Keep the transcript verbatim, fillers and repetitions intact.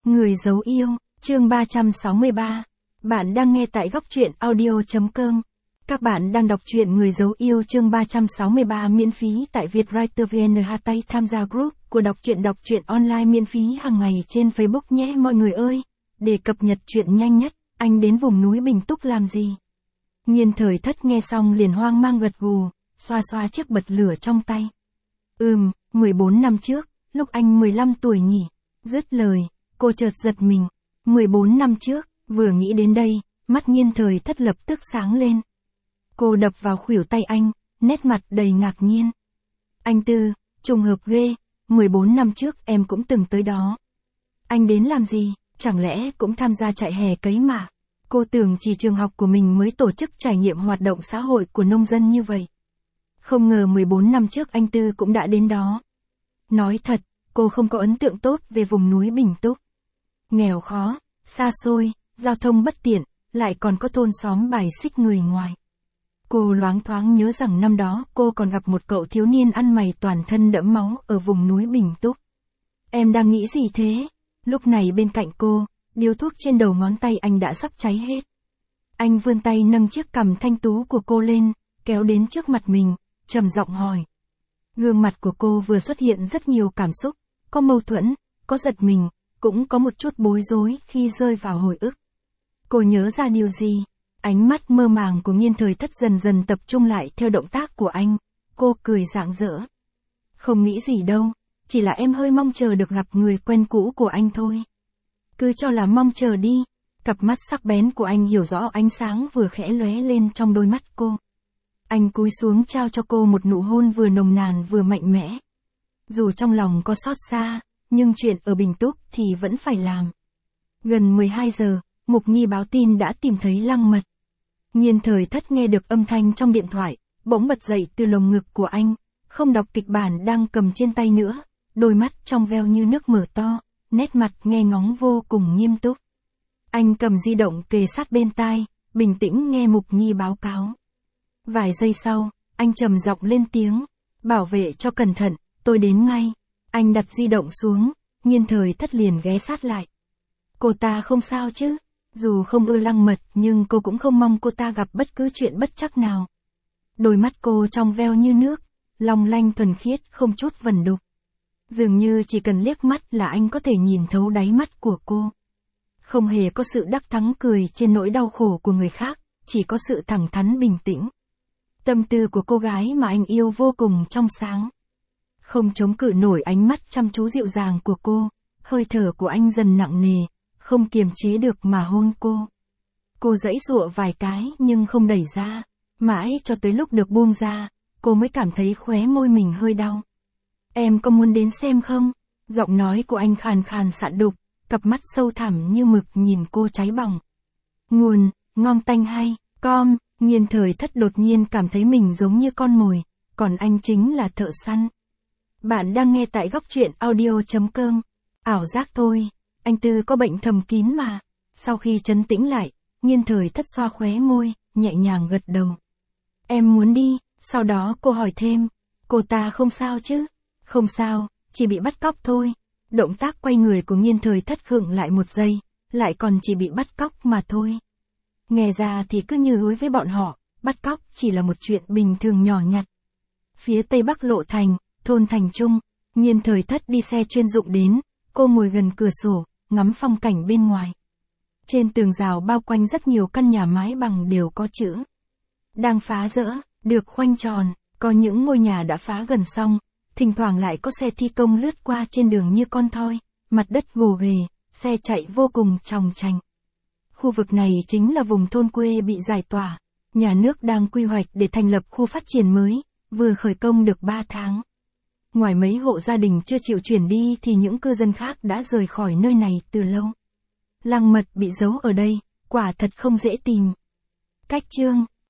Người giấu yêu, chương ba trăm sáu mươi ba. Bạn đang nghe tại góc truyện audio.com. Các bạn đang đọc truyện Người giấu yêu chương ba trăm sáu mươi ba miễn phí tại Vietwriter vê en. Hashtag tham gia group của đọc truyện đọc truyện online miễn phí hàng ngày trên Facebook nhé mọi người ơi. Để cập nhật truyện nhanh nhất, anh đến vùng núi Bình Túc làm gì? Nhiên Thời Thất nghe xong liền hoang mang gật gù, xoa xoa chiếc bật lửa trong tay. Ừm, mười bốn năm trước, lúc anh mười lăm tuổi nhỉ? Dứt lời, cô chợt giật mình. mười bốn năm trước, vừa nghĩ đến đây, mắt Nhiên Thời Thất lập tức sáng lên. Cô đập vào khuỷu tay anh, nét mặt đầy ngạc nhiên. Anh Tư, trùng hợp ghê, mười bốn năm trước em cũng từng tới đó. Anh đến làm gì, chẳng lẽ cũng tham gia trại hè cấy mà? Cô tưởng chỉ trường học của mình mới tổ chức trải nghiệm hoạt động xã hội của nông dân như vậy. Không ngờ mười bốn năm trước anh Tư cũng đã đến đó. Nói thật, cô không có ấn tượng tốt về vùng núi Bình Túc. Nghèo khó, xa xôi, giao thông bất tiện, lại còn có thôn xóm bài xích người ngoài. Cô loáng thoáng nhớ rằng năm đó cô còn gặp một cậu thiếu niên ăn mày toàn thân đẫm máu ở vùng núi Bình Túc. Em đang nghĩ gì thế? Lúc này bên cạnh cô, điếu thuốc trên đầu ngón tay anh đã sắp cháy hết. Anh vươn tay nâng chiếc cằm thanh tú của cô lên, kéo đến trước mặt mình, trầm giọng hỏi. Gương mặt của cô vừa xuất hiện rất nhiều cảm xúc, có mâu thuẫn, có giật mình, cũng có một chút bối rối khi rơi vào hồi ức. Cô nhớ ra điều gì? Ánh mắt mơ màng của Nhiên Thời Thất dần dần tập trung lại theo động tác của anh. Cô cười rạng rỡ. Không nghĩ gì đâu, chỉ là em hơi mong chờ được gặp người quen cũ của anh thôi. Cứ cho là mong chờ đi. Cặp mắt sắc bén của anh hiểu rõ ánh sáng vừa khẽ lóe lên trong đôi mắt cô. Anh cúi xuống trao cho cô một nụ hôn vừa nồng nàn vừa mạnh mẽ. Dù trong lòng có xót xa, nhưng chuyện ở Bình Túc thì vẫn phải làm. Gần mười hai giờ, Mục Nhi báo tin đã tìm thấy Lăng Mật. Nhiên Thời Thất nghe được âm thanh trong điện thoại, bỗng bật dậy từ lồng ngực của anh, không đọc kịch bản đang cầm trên tay nữa, đôi mắt trong veo như nước mở to, nét mặt nghe ngóng vô cùng nghiêm túc. Anh cầm di động kề sát bên tai, bình tĩnh nghe Mục Nhi báo cáo. Vài giây sau, anh trầm giọng lên tiếng, bảo vệ cho cẩn thận, tôi đến ngay. Anh đặt di động xuống, Nhiên Thời Thất liền ghé sát lại. Cô ta không sao chứ? Dù không ưa Lăng Mật nhưng cô cũng không mong cô ta gặp bất cứ chuyện bất trắc nào. Đôi mắt cô trong veo như nước, long lanh thuần khiết không chút vẩn đục. Dường như chỉ cần liếc mắt là anh có thể nhìn thấu đáy mắt của cô. Không hề có sự đắc thắng cười trên nỗi đau khổ của người khác, chỉ có sự thẳng thắn bình tĩnh. Tâm tư của cô gái mà anh yêu vô cùng trong sáng. Không chống cự nổi ánh mắt chăm chú dịu dàng của cô, hơi thở của anh dần nặng nề, không kiềm chế được mà hôn cô. Cô giãy giụa vài cái nhưng không đẩy ra, mãi cho tới lúc được buông ra, cô mới cảm thấy khóe môi mình hơi đau. Em có muốn đến xem không? Giọng nói của anh khàn khàn sạn đục, cặp mắt sâu thẳm như mực nhìn cô cháy bỏng. Nguồn, ngon tanh hay, com, Nhiên Thời Thất đột nhiên cảm thấy mình giống như con mồi, còn anh chính là thợ săn. Bạn đang nghe tại góc truyện audio.com. Ảo giác thôi, anh Tư có bệnh thầm kín mà. Sau khi trấn tĩnh lại, Nhiên Thời Thất xoa khóe môi, nhẹ nhàng gật đầu. Em muốn đi, sau đó cô hỏi thêm, cô ta không sao chứ? Không sao, chỉ bị bắt cóc thôi. Động tác quay người của Nhiên Thời Thất khựng lại một giây, lại còn chỉ bị bắt cóc mà thôi. Nghe ra thì cứ như đối với bọn họ, bắt cóc chỉ là một chuyện bình thường nhỏ nhặt. Phía tây bắc lộ thành, thôn Thành Trung, Nhiên Thời Thất đi xe chuyên dụng đến, cô ngồi gần cửa sổ, ngắm phong cảnh bên ngoài. Trên tường rào bao quanh rất nhiều căn nhà mái bằng đều có chữ đang phá rỡ, được khoanh tròn, có những ngôi nhà đã phá gần xong, thỉnh thoảng lại có xe thi công lướt qua trên đường như con thoi, mặt đất gồ ghề, xe chạy vô cùng chòng chành. Khu vực này chính là vùng thôn quê bị giải tỏa, nhà nước đang quy hoạch để thành lập khu phát triển mới, vừa khởi công được ba tháng. Ngoài mấy hộ gia đình chưa chịu chuyển đi thì những cư dân khác đã rời khỏi nơi này từ lâu. Lăng Mật bị giấu ở đây, quả thật không dễ tìm. Cách chương